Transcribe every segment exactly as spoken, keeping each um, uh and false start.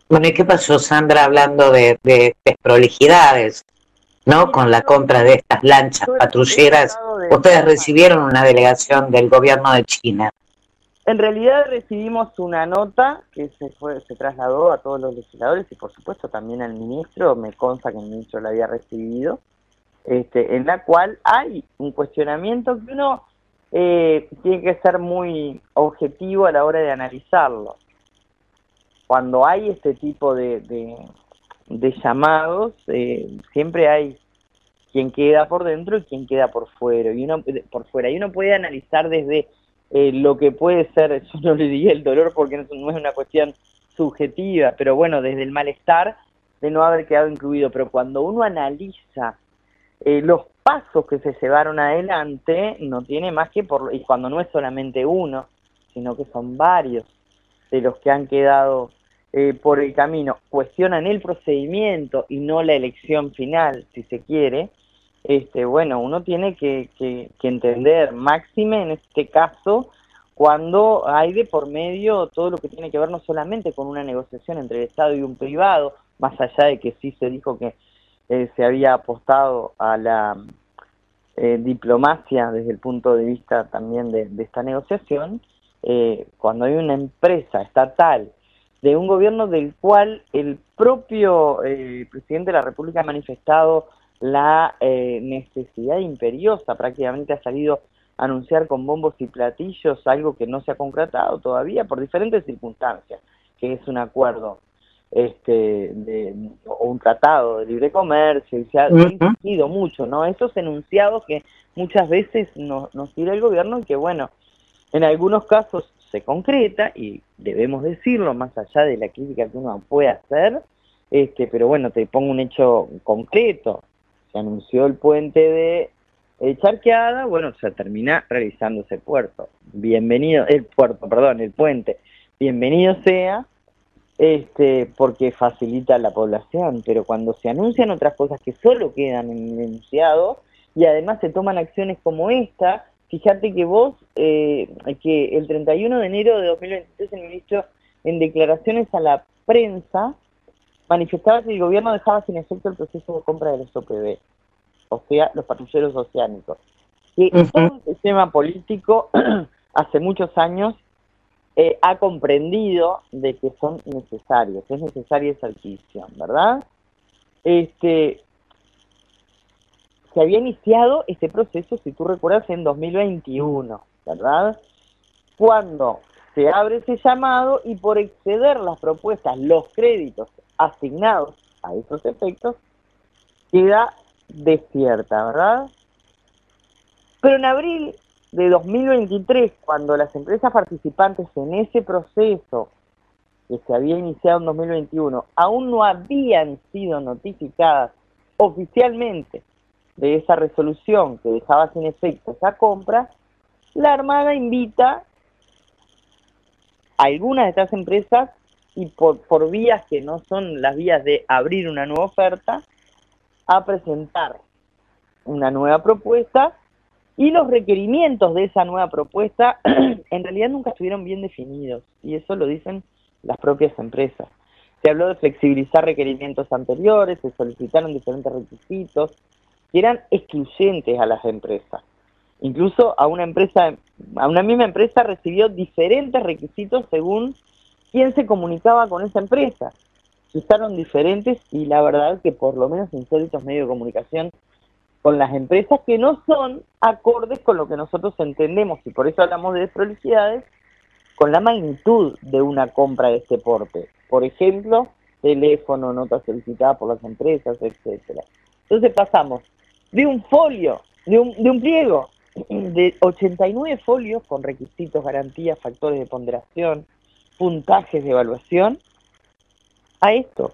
Bueno, ¿y qué pasó, Sandra, hablando de, de desprolijidades, ¿no? Mira, Con la yo, compra de estas lanchas yo he, he patrulleras, tratado de ustedes informar. recibieron una delegación del gobierno de China. En realidad recibimos una nota que se fue, se trasladó a todos los legisladores y por supuesto también al ministro, me consta que el ministro la había recibido, este, en la cual hay un cuestionamiento que uno eh, tiene que ser muy objetivo a la hora de analizarlo. Cuando hay este tipo de, de, de llamados, eh, siempre hay quien queda por dentro y quien queda por fuera. Y uno, por fuera. Y uno puede analizar desde eh, lo que puede ser, yo no le diría el dolor porque no, no es una cuestión subjetiva, pero bueno, desde el malestar de no haber quedado incluido. Pero cuando uno analiza eh, los pasos que se llevaron adelante, no tiene más que por, y cuando no es solamente uno, sino que son varios de los que han quedado eh, por el camino, cuestionan el procedimiento y no la elección final, si se quiere, este, bueno, uno tiene que, que, que entender, máxime en este caso, cuando hay de por medio todo lo que tiene que ver no solamente con una negociación entre el Estado y un privado, más allá de que sí se dijo que eh, se había apostado a la eh, diplomacia desde el punto de vista también de, de esta negociación, eh, cuando hay una empresa estatal de un gobierno del cual el propio eh, presidente de la República ha manifestado la eh, necesidad imperiosa, prácticamente ha salido a anunciar con bombos y platillos algo que no se ha concretado todavía por diferentes circunstancias, que es un acuerdo este de, o un tratado de libre comercio, y se ha, se ha Ujú. insistido mucho, ¿no? Esos enunciados que muchas veces nos, nos tira el gobierno y que, bueno, en algunos casos se concreta, y debemos decirlo, más allá de la crítica que uno puede hacer, este, pero bueno, te pongo un hecho concreto. Se anunció el puente de eh, Charqueada, bueno, se termina realizando ese puerto. Bienvenido, el puerto, perdón, el puente. Bienvenido sea, este, porque facilita a la población, pero cuando se anuncian otras cosas que solo quedan en el enunciado y además se toman acciones como esta, fíjate que vos, eh, que el treinta y uno de enero de dos mil veintitrés el ministro en declaraciones a la prensa manifestaba que el gobierno dejaba sin efecto el proceso de compra de los O P B, o sea, los patrulleros oceánicos, que Ujú. todo el sistema político hace muchos años Eh, ha comprendido de que son necesarios, es necesaria esa adquisición, ¿verdad? Este, se había iniciado este proceso, si tú recuerdas, en dos mil veintiuno, ¿verdad? Cuando se abre ese llamado y por exceder las propuestas, los créditos asignados a esos efectos, queda desierta, ¿verdad? Pero en abril de dos mil veintitrés, cuando las empresas participantes en ese proceso que se había iniciado en dos mil veintiuno aún no habían sido notificadas oficialmente de esa resolución que dejaba sin efecto esa compra, la Armada invita a algunas de estas empresas, y por, por vías que no son las vías de abrir una nueva oferta, a presentar una nueva propuesta, y los requerimientos de esa nueva propuesta en realidad nunca estuvieron bien definidos, y eso lo dicen las propias empresas. Se habló de flexibilizar requerimientos anteriores, se solicitaron diferentes requisitos que eran excluyentes a las empresas. Incluso a una empresa, a una misma empresa recibió diferentes requisitos según quién se comunicaba con esa empresa. Se usaron diferentes, y la verdad que por lo menos en ciertos medios de comunicación con las empresas que no son acordes con lo que nosotros entendemos, y por eso hablamos de desprolijidades, con la magnitud de una compra de este porte. Por ejemplo, teléfono, notas solicitadas por las empresas, etcétera. Entonces pasamos de un folio, de un, de un pliego de ochenta y nueve folios con requisitos, garantías, factores de ponderación, puntajes de evaluación, a esto.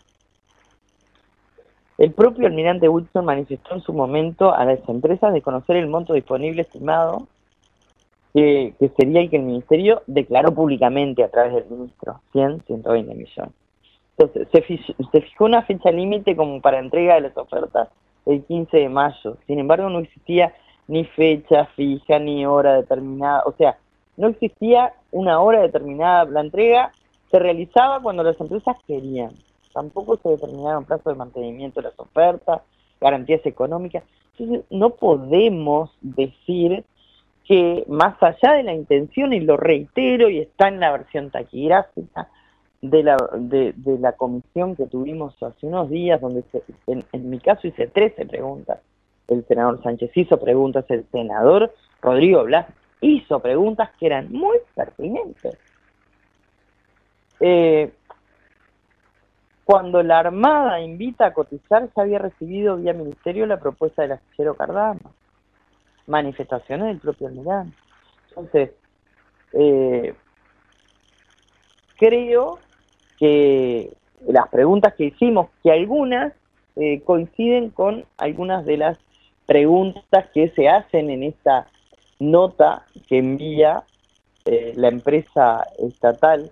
El propio almirante Wilson manifestó en su momento a las empresas de conocer el monto disponible estimado, que, que sería el que el ministerio declaró públicamente a través del ministro, cien, ciento veinte millones. Entonces, se, fij, se fijó una fecha límite como para entrega de las ofertas, el quince de mayo. Sin embargo, no existía ni fecha fija, ni hora determinada. O sea, no existía una hora determinada la entrega, se realizaba cuando las empresas querían. Tampoco se determinaron plazos de mantenimiento de las ofertas, garantías económicas. Entonces, no podemos decir que más allá de la intención, y lo reitero, y está en la versión taquigráfica de la, de, de la comisión que tuvimos hace unos días, donde se, en, en mi caso hice trece preguntas, el senador Sánchez hizo preguntas, el senador Rodrigo Blas hizo preguntas que eran muy pertinentes. Eh, cuando la Armada invita a cotizar, ya había recibido vía ministerio la propuesta del astillero Cardama, manifestaciones del propio almirante. Entonces, eh, creo que las preguntas que hicimos, que algunas eh, coinciden con algunas de las preguntas que se hacen en esta nota que envía eh, la empresa estatal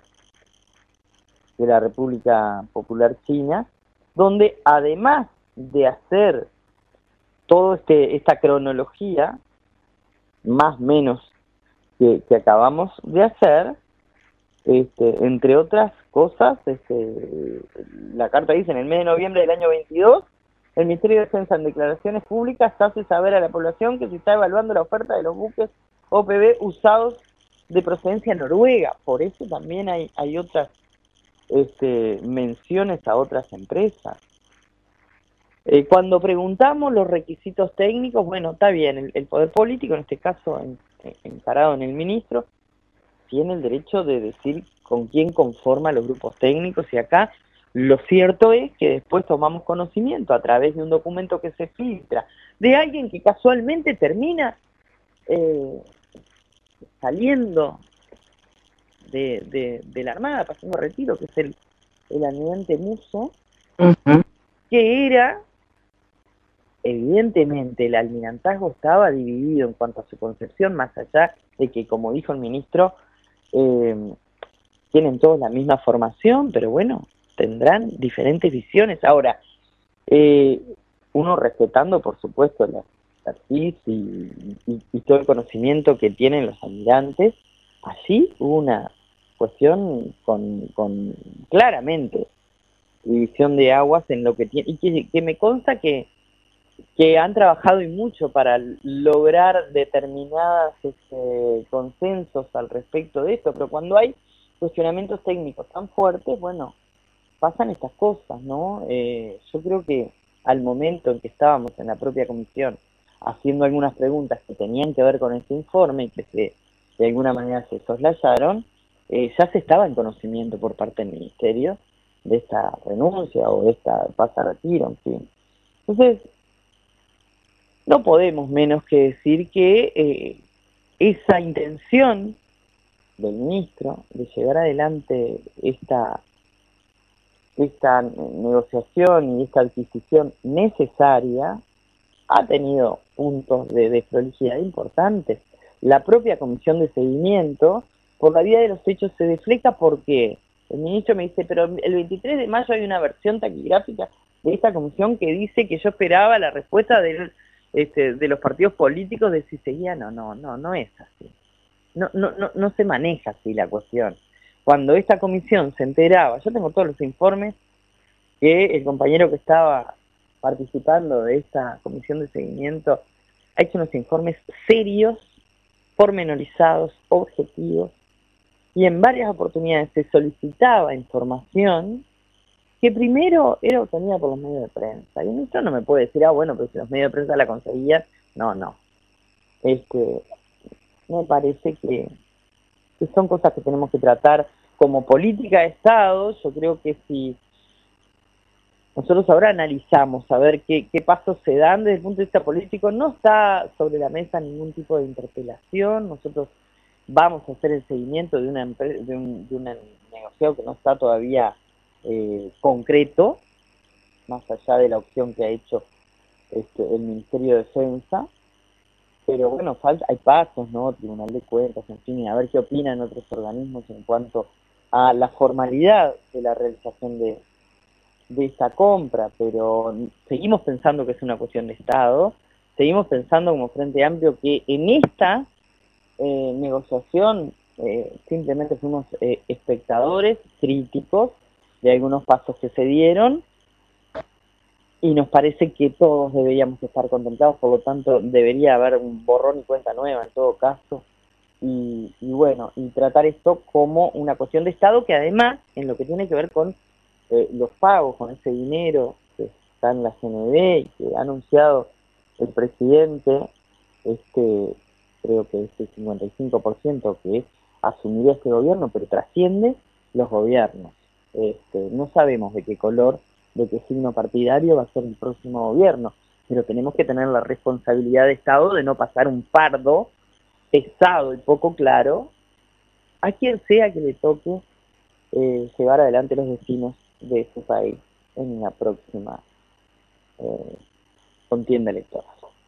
de la República Popular China, donde además de hacer toda este, esta cronología, más o menos que, que acabamos de hacer, este, entre otras cosas, este, la carta dice: en el mes de noviembre del año veintidós, el Ministerio de Defensa en declaraciones públicas hace saber a la población que se está evaluando la oferta de los buques O P B usados de procedencia noruega. Por eso también hay, hay otras este, menciones a otras empresas. Eh, cuando preguntamos los requisitos técnicos, bueno, está bien, el, el poder político, en este caso en, en, encarado en el ministro, tiene el derecho de decir con quién conforma los grupos técnicos, y acá lo cierto es que después tomamos conocimiento a través de un documento que se filtra de alguien que casualmente termina eh, saliendo de, de, de la Armada, pasando retiro, que es el, el almirante Musso, uh-huh. que era, evidentemente, el almirantazgo estaba dividido en cuanto a su concepción, más allá de que, como dijo el ministro, eh, tienen todos la misma formación, pero bueno, tendrán diferentes visiones. Ahora, eh, uno respetando, por supuesto, la expertise y, y, y todo el conocimiento que tienen los almirantes, allí hubo una cuestión con, con claramente división de aguas en lo que tiene, y que, que me consta que, que han trabajado y mucho para lograr determinados este, consensos al respecto de esto, pero cuando hay cuestionamientos técnicos tan fuertes, bueno, pasan estas cosas, ¿no? Eh, yo creo que al momento en que estábamos en la propia comisión haciendo algunas preguntas que tenían que ver con este informe y que se, de alguna manera se soslayaron, eh, ya se estaba en conocimiento por parte del ministerio de esta renuncia o de esta pasa a retiro, en fin. Entonces, no podemos menos que decir que eh, esa intención del ministro de llevar adelante esta esta negociación y esta adquisición necesaria ha tenido puntos de desprolijidad importantes. La propia comisión de seguimiento, por la vía de los hechos, se defleca porque el ministro me dice, pero el veintitrés de mayo hay una versión taquigráfica de esta comisión que dice que yo esperaba la respuesta del, este, de los partidos políticos de si seguía. No, no, no, no es así. No, no, no, no se maneja así la cuestión. Cuando esta comisión se enteraba, yo tengo todos los informes que el compañero que estaba participando de esta comisión de seguimiento ha hecho unos informes serios, pormenorizados, objetivos, y en varias oportunidades se solicitaba información que primero era obtenida por los medios de prensa. Y el ministro no me puede decir, ah, bueno, pero si los medios de prensa la conseguían. No, no. Este, me parece que que son cosas que tenemos que tratar como política de Estado. Yo creo que si nosotros ahora analizamos a ver qué, qué pasos se dan desde el punto de vista político, no está sobre la mesa ningún tipo de interpelación. Nosotros vamos a hacer el seguimiento de una de un, de una negociación que no está todavía eh, concreto, más allá de la opción que ha hecho este, el Ministerio de Defensa. Pero bueno, falta, hay pasos, ¿no? Tribunal de Cuentas, en fin, a ver qué opinan otros organismos en cuanto a la formalidad de la realización de, de esta compra, pero seguimos pensando que es una cuestión de Estado, seguimos pensando como Frente Amplio que en esta eh, negociación eh, simplemente fuimos eh, espectadores críticos de algunos pasos que se dieron y nos parece que todos deberíamos estar contemplados, por lo tanto debería haber un borrón y cuenta nueva en todo caso, y, y bueno, y tratar esto como una cuestión de Estado que además, en lo que tiene que ver con eh, los pagos, con ese dinero que está en la C N B y que ha anunciado el presidente, este creo que este cincuenta y cinco por ciento que asumiría este gobierno, pero trasciende los gobiernos. Este, no sabemos de qué color, de qué signo partidario va a ser el próximo gobierno, pero tenemos que tener la responsabilidad de Estado de no pasar un fardo pesado y poco claro a quien sea que le toque eh, llevar adelante los destinos de su país en la próxima eh, contienda electoral.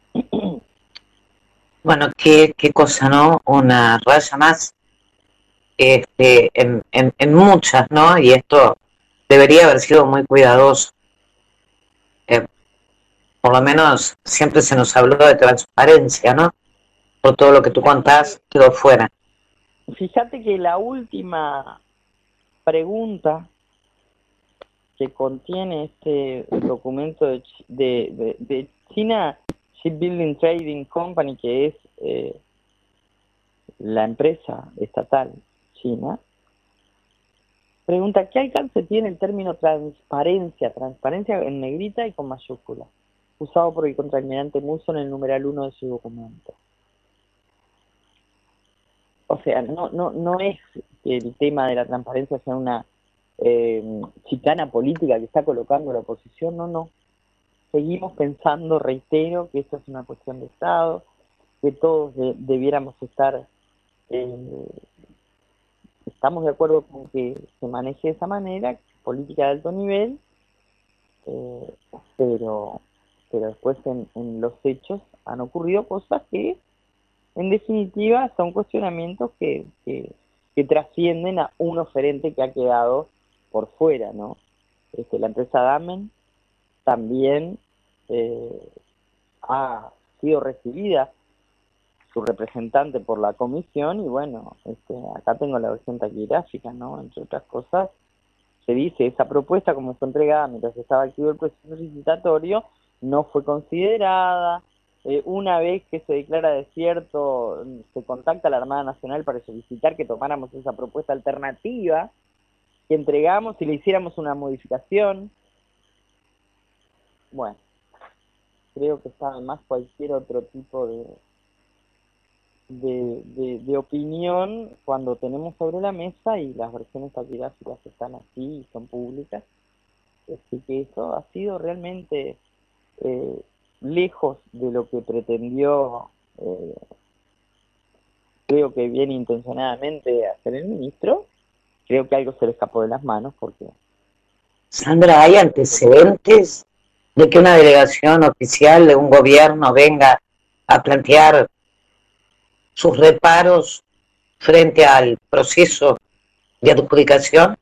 Bueno, qué, qué cosa, ¿no? Una raya más este, en, en, en muchas, ¿no? Y esto debería haber sido muy cuidadoso. Eh, por lo menos siempre se nos habló de transparencia, ¿no? Por todo lo que tú contás, quedó fuera. Fíjate que la última pregunta que contiene este documento de, de, de, de China Shipbuilding Trading Company, que es eh, la empresa estatal china, pregunta, ¿qué alcance tiene el término transparencia? Transparencia en negrita y con mayúscula, usado por el contraalmirante Musso en el numeral uno de su documento. O sea, no, no, no es que el tema de la transparencia sea una eh, chicana política que está colocando la oposición, no, no. Seguimos pensando, reitero, que esto es una cuestión de Estado, que todos de, debiéramos estar, eh, estamos de acuerdo con que se maneje de esa manera, política de alto nivel, eh, pero, pero después en, en los hechos han ocurrido cosas que, en definitiva, son cuestionamientos que, que, que trascienden a un oferente que ha quedado por fuera, ¿no? Este, la empresa Damen también eh, ha sido recibida su representante por la comisión y bueno, este, acá tengo la versión taquigráfica, ¿no? Entre otras cosas, se dice, esa propuesta como fue entregada mientras estaba activo el proceso licitatorio, no fue considerada, eh, una vez que se declara desierto, se contacta a la Armada Nacional para solicitar que tomáramos esa propuesta alternativa, que entregamos y le hiciéramos una modificación. Bueno, creo que está más cualquier otro tipo de, de, de, de opinión cuando tenemos sobre la mesa y las versiones taquigráficas están así y son públicas. Así que eso ha sido realmente eh, lejos de lo que pretendió, eh, creo que bien intencionadamente, hacer el ministro. Creo que algo se le escapó de las manos porque... Sandra, ¿hay antecedentes de que una delegación oficial de un gobierno venga a plantear sus reparos frente al proceso de adjudicación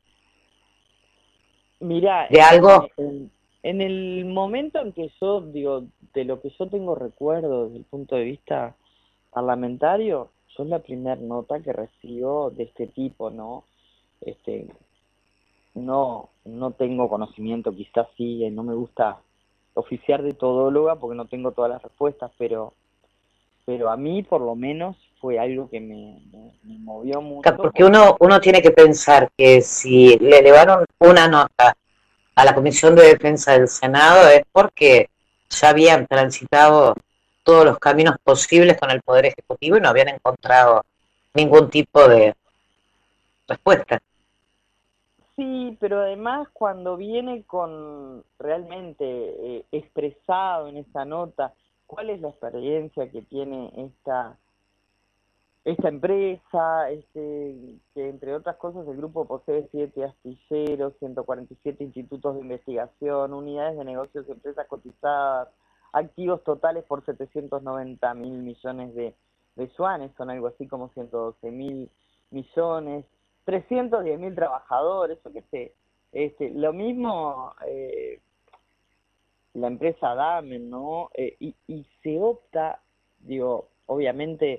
Mirá, de en, algo? en, en el momento en que yo, digo, de lo que yo tengo recuerdo desde el punto de vista parlamentario, yo es la primera nota que recibo de este tipo, ¿no? Este, no, no tengo conocimiento, quizás sí, no me gusta oficiar de todóloga porque no tengo todas las respuestas, pero pero a mí por lo menos fue algo que me, me, me movió mucho. Porque uno, uno tiene que pensar que si le elevaron una nota a la Comisión de Defensa del Senado es porque ya habían transitado todos los caminos posibles con el Poder Ejecutivo y no habían encontrado ningún tipo de respuesta. Sí, pero además cuando viene con realmente eh, expresado en esa nota cuál es la experiencia que tiene esta esta empresa, este, que entre otras cosas el grupo posee siete astilleros, ciento cuarenta y siete institutos de investigación, unidades de negocios y empresas cotizadas, activos totales por setecientos noventa mil millones de, de yuanes, son algo así como ciento doce mil millones, trescientos diez mil trabajadores, yo qué sé, este, lo mismo eh, la empresa Damen, ¿no? Eh, y, y se opta, digo, obviamente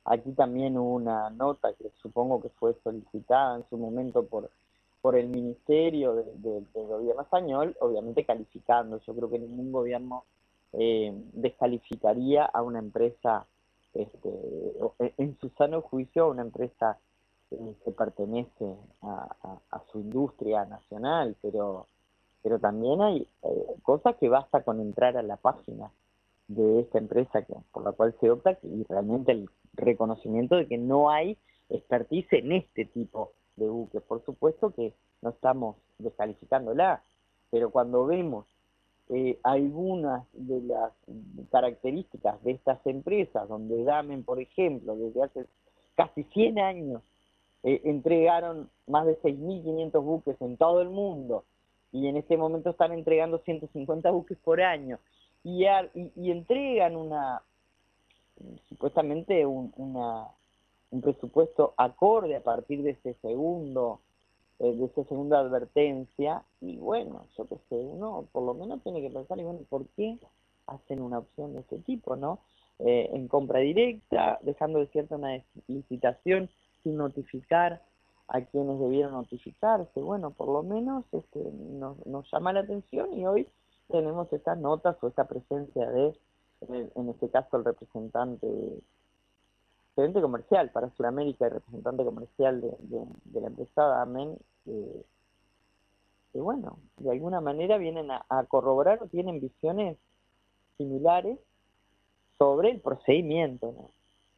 Aquí también hubo una nota que supongo que fue solicitada en su momento por, por el Ministerio de, de, del Gobierno español, obviamente calificando. Yo creo que ningún gobierno eh, descalificaría a una empresa, este, en su sano juicio, a una empresa eh, que pertenece a, a, a su industria nacional, pero, pero también hay eh, cosas que basta con entrar a la página de esta empresa que, por la cual se opta, y realmente el reconocimiento de que no hay expertise en este tipo de buques. Por supuesto que no estamos descalificándola, pero cuando vemos eh, algunas de las características de estas empresas, donde Damen, por ejemplo, desde hace casi cien años, eh, entregaron más de seis mil quinientos buques en todo el mundo, y en este momento están entregando ciento cincuenta buques por año, y, a, y, y entregan una, supuestamente un, una, un presupuesto acorde a partir de ese segundo, eh, de esa segunda advertencia, y bueno, yo qué sé, uno por lo menos tiene que pensar, y bueno, ¿por qué hacen una opción de ese tipo, no? Eh, en compra directa, dejando de cierta una licitación sin notificar a quienes debieron notificarse. Bueno, por lo menos este, nos, nos llama la atención, y hoy tenemos estas notas o esta presencia de, en este caso, el representante gerente comercial para Sudamérica y representante comercial de, de, de la empresa Damen, que, que bueno, de alguna manera vienen a, a corroborar o tienen visiones similares sobre el procedimiento, ¿no?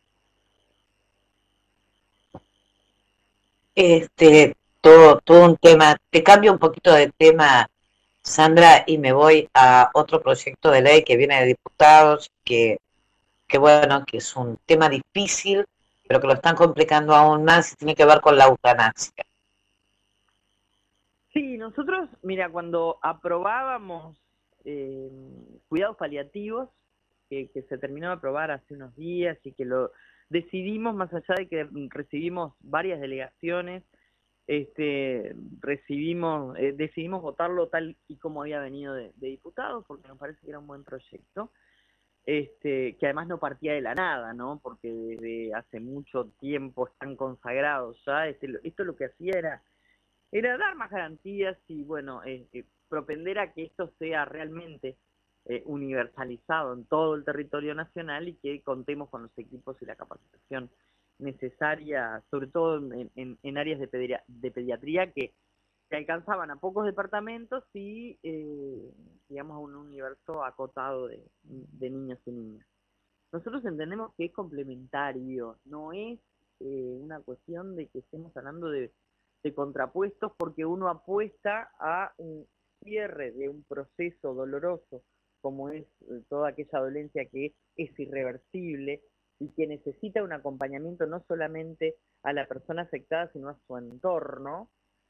Este, todo, todo un tema. Te cambio un poquito de tema, Sandra, y me voy a otro proyecto de ley que viene de diputados, que, que bueno, que es un tema difícil, pero que lo están complicando aún más y tiene que ver con la eutanasia. Sí, nosotros, mira, cuando aprobábamos eh, cuidados paliativos, que, que se terminó de aprobar hace unos días y que lo decidimos, más allá de que recibimos varias delegaciones, este, recibimos, eh, decidimos votarlo tal y como había venido de, de diputados, porque nos parece que era un buen proyecto, este, que además no partía de la nada, ¿no? Porque desde hace mucho tiempo están consagrados ya. Este, esto lo que hacía era era dar más garantías y, bueno, eh, eh, propender a que esto sea realmente eh, universalizado en todo el territorio nacional, y que contemos con los equipos y la capacitación necesaria, sobre todo en, en, en áreas de, pedi de pediatría que, que alcanzaban a pocos departamentos y, eh, digamos, a un universo acotado de, de niños y niñas. Nosotros entendemos que es complementario, no es eh, una cuestión de que estemos hablando de, de contrapuestos, porque uno apuesta a un cierre de un proceso doloroso, como es eh, toda aquella dolencia que es irreversible y que necesita un acompañamiento no solamente a la persona afectada, sino a su entorno,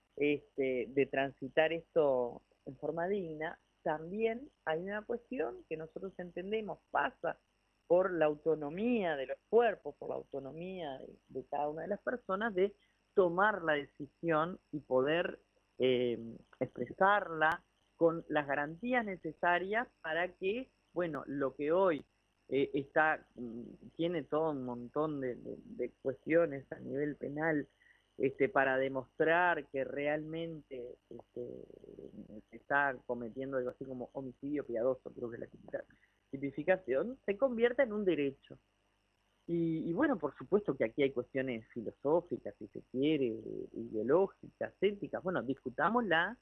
este, de transitar esto en forma digna. También hay una cuestión que nosotros entendemos pasa por la autonomía de los cuerpos, por la autonomía de, de cada una de las personas, de tomar la decisión y poder eh, expresarla con las garantías necesarias para que, bueno, lo que hoy eh, está, tiene todo un montón de, de, de cuestiones a nivel penal, este, para demostrar que realmente este, se está cometiendo algo así como homicidio piadoso, creo que es la tipificación, se convierta en un derecho. Y, y bueno, por supuesto que aquí hay cuestiones filosóficas, si se quiere, ideológicas, éticas. Bueno, discutámoslas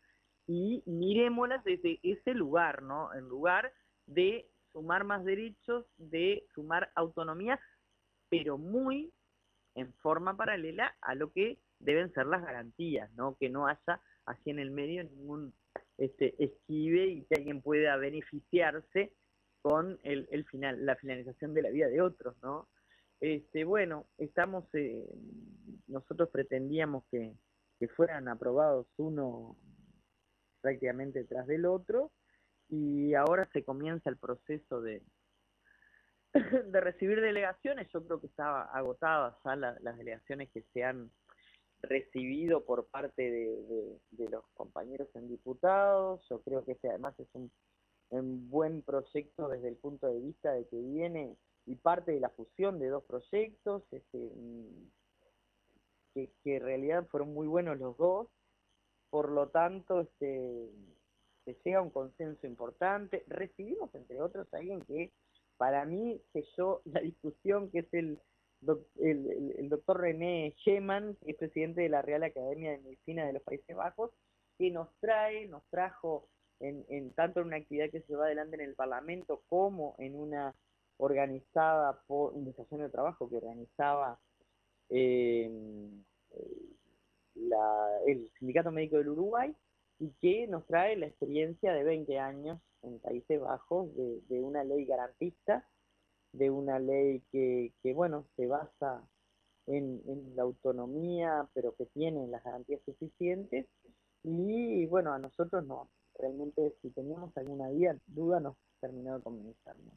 y mirémoslas desde ese lugar, ¿no? En lugar de sumar más derechos, de sumar autonomía, pero muy en forma paralela a lo que deben ser las garantías, ¿no? Que no haya así en el medio ningún este, esquive y que alguien pueda beneficiarse con el, el final, la finalización de la vida de otros, ¿no? Este, bueno, estamos, eh, nosotros pretendíamos que, que fueran aprobados uno prácticamente tras del otro, y ahora se comienza el proceso de, de recibir delegaciones. Yo creo que estaba agotadas ya la, las delegaciones que se han recibido por parte de, de, de los compañeros en diputados. Yo creo que este además es un, un buen proyecto desde el punto de vista de que viene y parte de la fusión de dos proyectos, este, que, que en realidad fueron muy buenos los dos, por lo tanto, este, se llega a un consenso importante. Recibimos, entre otros, a alguien que para mí selló la discusión, que es el, doc, el, el, el doctor René Scheman, que es presidente de la Real Academia de Medicina de los Países Bajos, que nos trae, nos trajo en, en tanto en una actividad que se lleva adelante en el Parlamento como en una organizada por un desayuno de trabajo que organizaba eh, la, el Sindicato Médico del Uruguay, y que nos trae la experiencia de veinte años en Países Bajos de, de una ley garantista, de una ley que, que bueno, se basa en, en la autonomía, pero que tiene las garantías suficientes, y bueno, a nosotros no, realmente si teníamos alguna duda nos terminó de convencer, ¿no?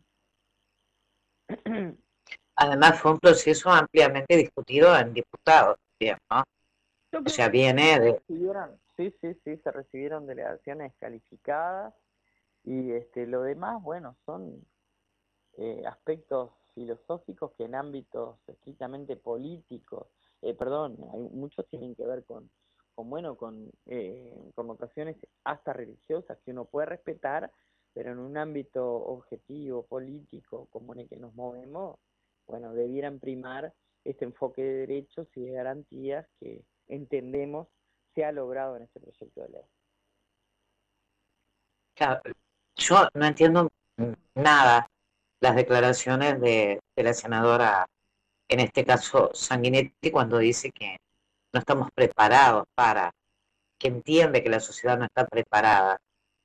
Además fue un proceso ampliamente discutido en diputados, bien, ¿no? Yo O creo sea, que viene se de... recibieron, sí, sí, sí, se recibieron delegaciones calificadas, y este, lo demás, bueno, son eh, aspectos filosóficos que en ámbitos estrictamente políticos, eh, perdón, hay, muchos tienen que ver con, con bueno, con eh, connotaciones hasta religiosas que uno puede respetar, pero en un ámbito objetivo, político, como en el que nos movemos, bueno, debieran primar este enfoque de derechos y de garantías que entendemos se ha logrado en este proyecto de ley. Claro, yo no entiendo nada las declaraciones de, de la senadora, en este caso Sanguinetti, cuando dice que no estamos preparados para, que entiende que la sociedad no está preparada.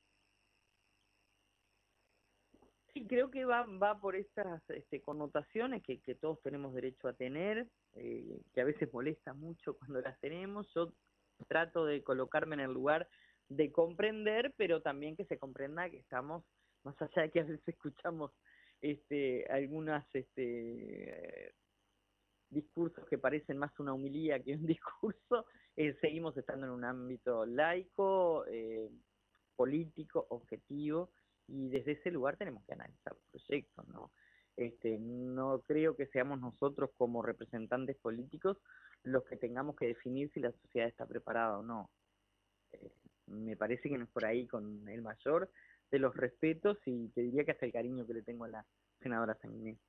Sí, creo que va, va por estas este, connotaciones que, que todos tenemos derecho a tener, eh, que a veces molesta mucho cuando las tenemos. Yo trato de colocarme en el lugar de comprender, pero también que se comprenda que estamos, más allá de que a veces escuchamos este, algunas este, discursos que parecen más una humilía que un discurso, eh, seguimos estando en un ámbito laico, eh, político, objetivo, y desde ese lugar tenemos que analizar los proyectos, ¿no? Este, no creo que seamos nosotros como representantes políticos los que tengamos que definir si la sociedad está preparada o no. Eh, me parece que no es por ahí, con el mayor de los respetos, y te diría que hasta el cariño que le tengo a la senadora Sanguinetti.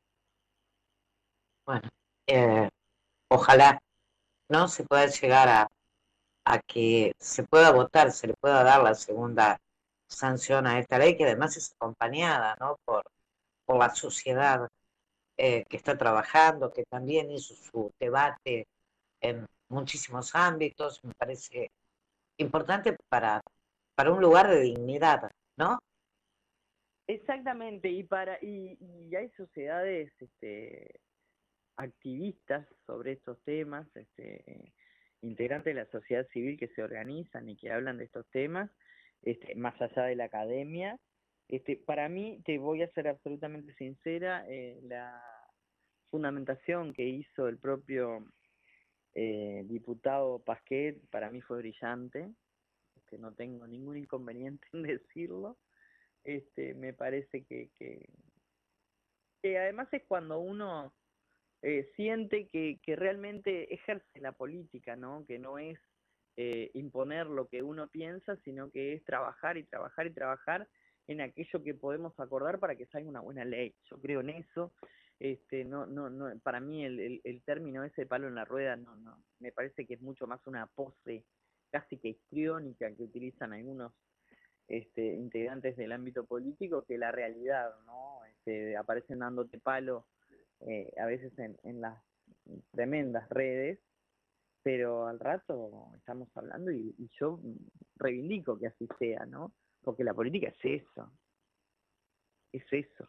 Bueno, eh, ojalá no se pueda llegar a, a que se pueda votar, se le pueda dar la segunda sanción a esta ley, que además es acompañada, ¿no? por, por la sociedad eh, que está trabajando, que también hizo su debate en muchísimos ámbitos. Me parece importante para, para un lugar de dignidad, ¿no? Exactamente, y para y, y hay sociedades este, activistas sobre estos temas, este, integrantes de la sociedad civil que se organizan y que hablan de estos temas, este, más allá de la academia. Este, para mí, te voy a ser absolutamente sincera, eh, la fundamentación que hizo el propio eh, diputado Pasquet para mí fue brillante, este, no tengo ningún inconveniente en decirlo. Este, me parece que, que, que además es cuando uno eh, siente que, que realmente ejerce la política, ¿no? Que no es eh, imponer lo que uno piensa, sino que es trabajar y trabajar y trabajar en aquello que podemos acordar para que salga una buena ley. Yo creo en eso. Este, no, no, no, para mí el, el, el término ese palo en la rueda, no, no, me parece que es mucho más una pose casi que histriónica que utilizan algunos este, integrantes del ámbito político que la realidad, ¿no? Este, aparecen dándote palo eh, a veces en, en las tremendas redes, pero al rato estamos hablando y, y yo reivindico que así sea, ¿no? Porque la política es eso, es eso.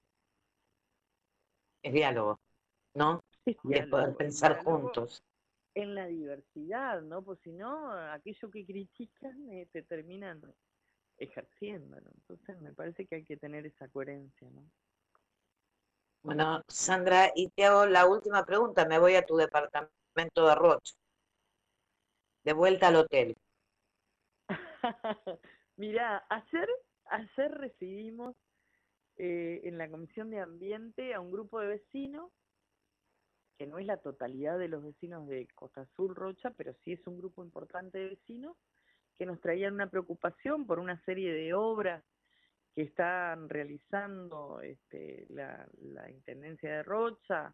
Es diálogo, ¿no? Es Es poder diálogo, es pensar diálogo juntos. en la diversidad, ¿no? Pues si no, aquello que critican eh, te terminan ejerciendo, ¿no? Entonces me parece que hay que tener esa coherencia, ¿no? Bueno, Sandra, y te hago la última pregunta. Me voy a tu departamento de Rocha, de vuelta al hotel. Mirá, ayer, ayer recibimos eh, en la Comisión de Ambiente a un grupo de vecinos, que no es la totalidad de los vecinos de Costa Azul Rocha, pero sí es un grupo importante de vecinos, que nos traían una preocupación por una serie de obras que están realizando este, la, la Intendencia de Rocha.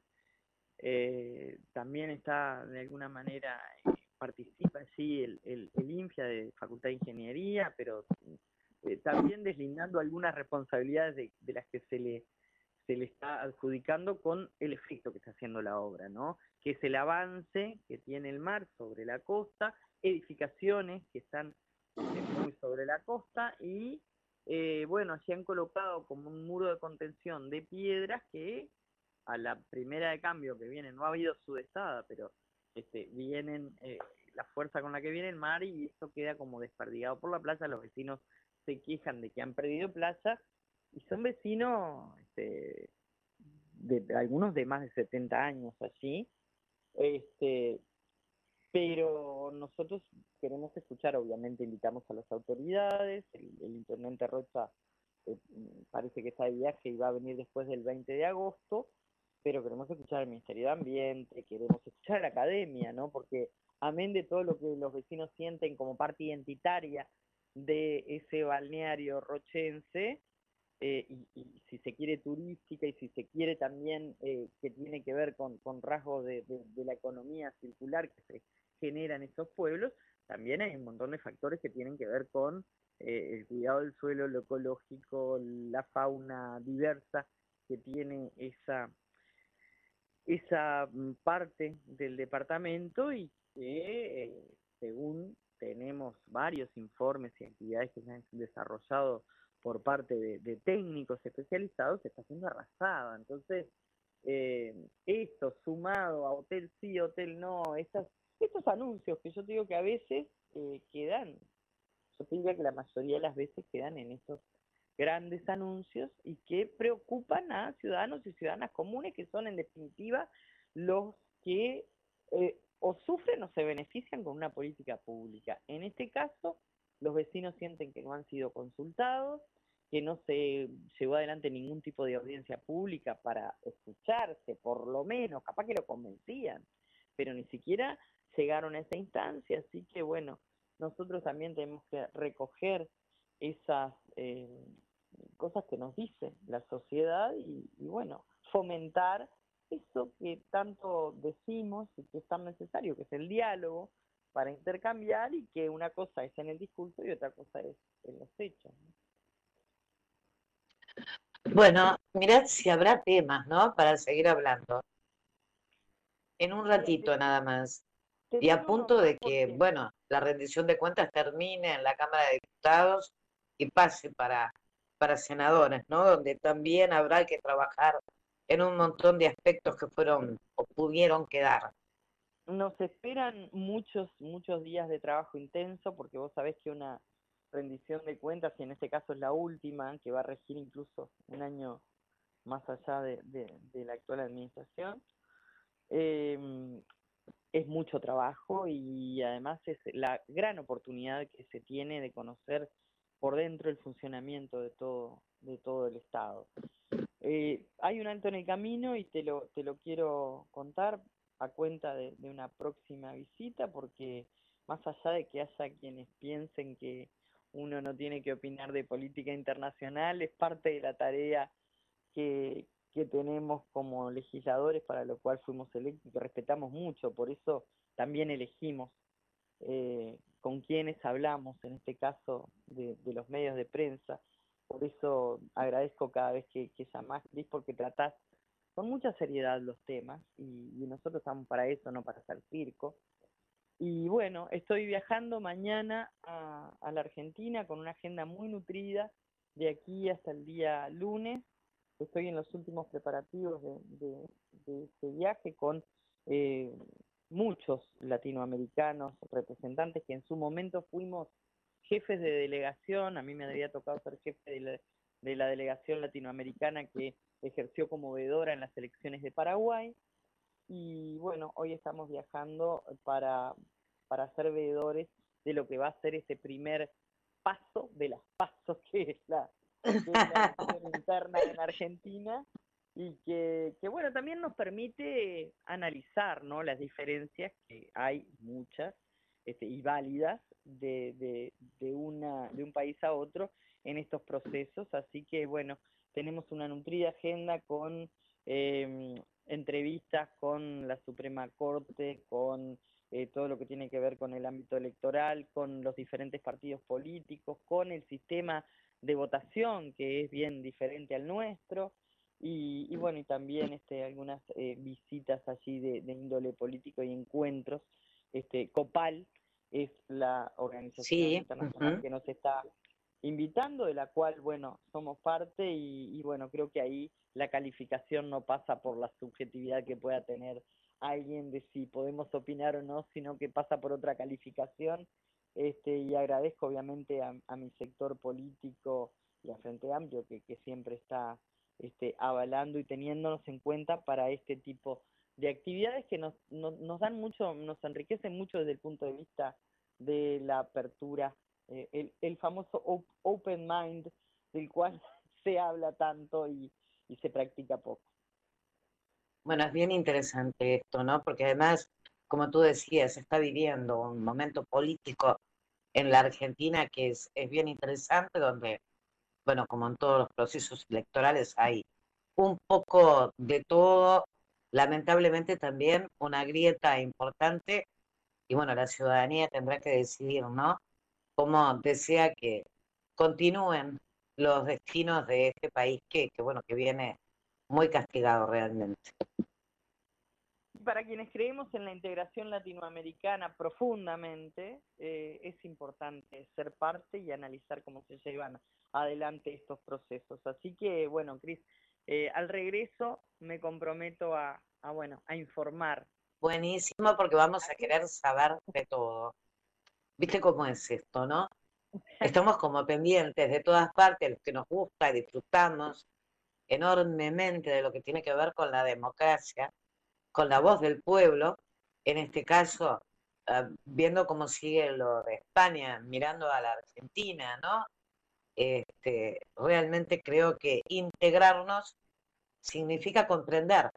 Eh, también está de alguna manera, eh, participa allí el, el, el INFIA de Facultad de Ingeniería, pero eh, también deslindando algunas responsabilidades de, de las que se le, se le está adjudicando con el efecto que está haciendo la obra, ¿no? Que es el avance que tiene el mar sobre la costa, edificaciones que están muy sobre la costa y, eh, bueno, allí han colocado como un muro de contención de piedras que a la primera de cambio que viene, no ha habido sudestada, pero este, vienen, eh, la fuerza con la que viene el mar y esto queda como desperdigado por la playa. Los vecinos se quejan de que han perdido playa y son vecinos, este, de, de algunos de más de setenta años allí, este, pero nosotros queremos escuchar, obviamente invitamos a las autoridades, el, el intendente Rocha eh, parece que está de viaje y va a venir después del veinte de agosto, pero queremos escuchar al Ministerio de Ambiente, queremos escuchar a la academia, ¿no? Porque amén de todo lo que los vecinos sienten como parte identitaria de ese balneario rochense, eh, y, y si se quiere turística y si se quiere también eh, que tiene que ver con, con rasgos de, de, de la economía circular que se genera en esos pueblos, también hay un montón de factores que tienen que ver con eh, el cuidado del suelo, lo ecológico, la fauna diversa que tiene esa, esa parte del departamento y que eh, según tenemos varios informes y actividades que se han desarrollado por parte de, de técnicos especializados, se está haciendo arrasada. Entonces, eh, esto sumado a hotel sí, hotel no, estas, estos anuncios que yo te digo que a veces eh, quedan, yo te diría que la mayoría de las veces quedan en estos grandes anuncios y que preocupan a ciudadanos y ciudadanas comunes, que son en definitiva los que eh, o sufren o se benefician con una política pública. En este caso, los vecinos sienten que no han sido consultados, que no se llevó adelante ningún tipo de audiencia pública para escucharse, por lo menos, capaz que lo convencían, pero ni siquiera llegaron a esa instancia, así que bueno, nosotros también tenemos que recoger esas eh, cosas que nos dice la sociedad y, y bueno, fomentar eso que tanto decimos y que es tan necesario, que es el diálogo para intercambiar y que una cosa es en el discurso y otra cosa es en los hechos, ¿no? Bueno, mirad si habrá temas, ¿no? Para seguir hablando. En un Sí, te, ratito nada más. te Y a quiero punto nombrar de que, porque bueno, la rendición de cuentas termine en la Cámara de Diputados y pase para, para senadores, ¿no? Donde también habrá que trabajar en un montón de aspectos que fueron o pudieron quedar. nos esperan muchos, muchos días de trabajo intenso, porque vos sabés que una rendición de cuentas, y en este caso es la última, que va a regir incluso un año más allá de, de, de la actual administración, eh, es mucho trabajo y además es la gran oportunidad que se tiene de conocer por dentro el funcionamiento de todo, de todo el Estado. Eh, hay un alto en el camino y te lo, te lo quiero contar a cuenta de, de una próxima visita, porque más allá de que haya quienes piensen que uno no tiene que opinar de política internacional, es parte de la tarea que, que tenemos como legisladores, para lo cual fuimos electos y que respetamos mucho, por eso también elegimos eh, con quienes hablamos, en este caso de, de los medios de prensa. Por eso agradezco cada vez que, que llamás, Cris, porque tratás con mucha seriedad los temas y, y nosotros estamos para eso, no para hacer circo. Y bueno, estoy viajando mañana a, a la Argentina con una agenda muy nutrida de aquí hasta el día lunes. Estoy en los últimos preparativos de, de, de este viaje con eh, muchos latinoamericanos, representantes que en su momento fuimos jefes de delegación. A mí me había tocado ser jefe de la, de la delegación latinoamericana que ejerció como veedora en las elecciones de Paraguay. Y bueno, hoy estamos viajando para, para ser veedores de lo que va a ser ese primer paso de las pasos, que es la, que es la elección interna en Argentina, y que, que, bueno, también nos permite analizar, ¿no?, las diferencias, que hay muchas, este, y válidas, de, de, de, una, de un país a otro en estos procesos. Así que, bueno, tenemos una nutrida agenda con eh, entrevistas con la Suprema Corte, con eh, todo lo que tiene que ver con el ámbito electoral, con los diferentes partidos políticos, con el sistema de votación, que es bien diferente al nuestro, y, y bueno, y también este, algunas eh, visitas allí de, de índole político y encuentros. Este, COPAL es la organización Sí, internacional ujú. que nos está invitando, de la cual, bueno, somos parte, y, y bueno, creo que ahí la calificación no pasa por la subjetividad que pueda tener alguien de si podemos opinar o no, sino que pasa por otra calificación. Este, y agradezco obviamente a, a mi sector político y a Frente Amplio, que, que siempre está este, avalando y teniéndonos en cuenta para este tipo de actividades que nos, nos, nos dan mucho, nos enriquecen mucho desde el punto de vista de la apertura, eh, el, el famoso op open mind, del cual se habla tanto y, y se practica poco. Bueno, es bien interesante esto, ¿no? Porque además, como tú decías, se está viviendo un momento político en la Argentina que es, es bien interesante, donde, bueno, como en todos los procesos electorales hay un poco de todo, lamentablemente también una grieta importante, y bueno, la ciudadanía tendrá que decidir, ¿no? Cómo desea que continúen los destinos de este país que, que bueno, que viene muy castigado realmente. Para quienes creemos en la integración latinoamericana profundamente, eh, es importante ser parte y analizar cómo se llevan adelante estos procesos. Así que, bueno, Cris, eh, al regreso me comprometo a, a, bueno, a informar. Buenísimo, porque vamos a querer saber de todo. ¿Viste cómo es esto, no? Estamos como pendientes de todas partes, los que nos gusta y disfrutamos enormemente de lo que tiene que ver con la democracia, con la voz del pueblo, en este caso, uh, viendo cómo sigue lo de España, mirando a la Argentina, ¿no? Este, realmente creo que integrarnos significa comprender.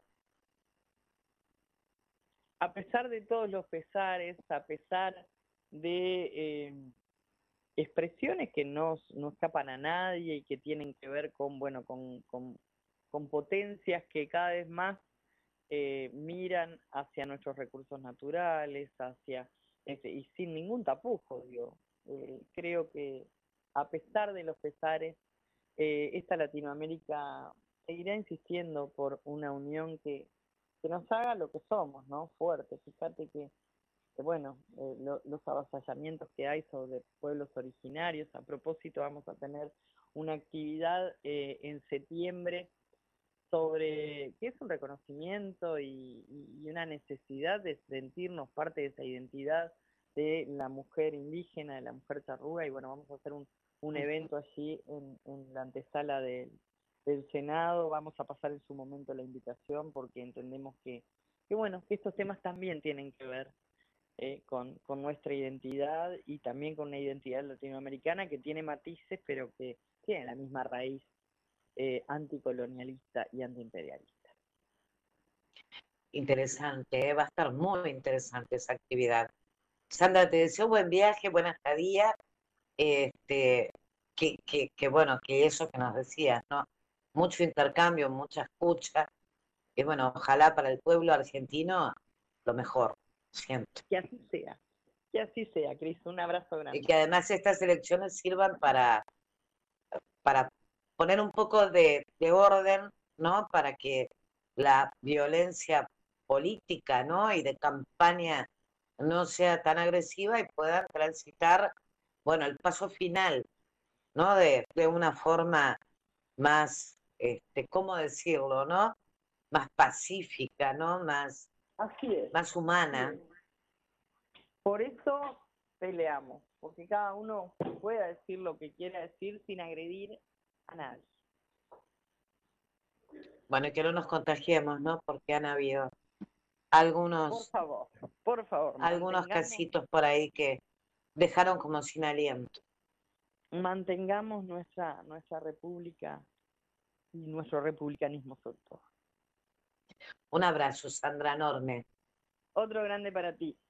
A pesar de todos los pesares, a pesar de eh, expresiones que no, no escapan a nadie y que tienen que ver con, bueno, con, con, con potencias que cada vez más eh, miran hacia nuestros recursos naturales, hacia este, y sin ningún tapujo, digo. Eh, creo que a pesar de los pesares, eh, esta Latinoamérica seguirá insistiendo por una unión que, que nos haga lo que somos, ¿no? Fuertes. Fíjate que, que bueno, eh, lo, los avasallamientos que hay sobre pueblos originarios. A propósito, vamos a tener una actividad eh, en septiembre sobre qué es un reconocimiento y, y una necesidad de sentirnos parte de esa identidad de la mujer indígena, de la mujer charrúa, y bueno, vamos a hacer un, un evento allí en, en la antesala del, del Senado. Vamos a pasar en su momento la invitación, porque entendemos que, que bueno, que estos temas también tienen que ver eh, con, con nuestra identidad, y también con una identidad latinoamericana que tiene matices, pero que tiene la misma raíz eh, anticolonialista y antiimperialista. Interesante, ¿eh? Va a estar muy interesante esa actividad. Sandra, te deseo buen viaje, buena estadía, este, que, que, que bueno, que eso que nos decías, ¿no? Mucho intercambio, mucha escucha, y bueno, ojalá para el pueblo argentino lo mejor, siento. Que así sea, que así sea, Cris, un abrazo Y grande. que además estas elecciones sirvan para, para poner un poco de, de orden, ¿no? Para que la violencia política, ¿no? Y de campaña no sea tan agresiva y puedan transitar, bueno, el paso final, ¿no? De, de una forma más, este, ¿cómo decirlo, no? Más pacífica, ¿no? Más, Así es, más así humana. es. Por eso peleamos, porque cada uno pueda decir lo que quiera decir sin agredir a nadie. Bueno, y que no nos contagiemos, ¿no? Porque han habido Por algunos, favor, por favor, algunos mantengamos, casitos por ahí que dejaron como sin aliento. mantengamos nuestra, nuestra república y nuestro republicanismo sobre todo. Un abrazo, Sandra, enorme. Otro grande para ti.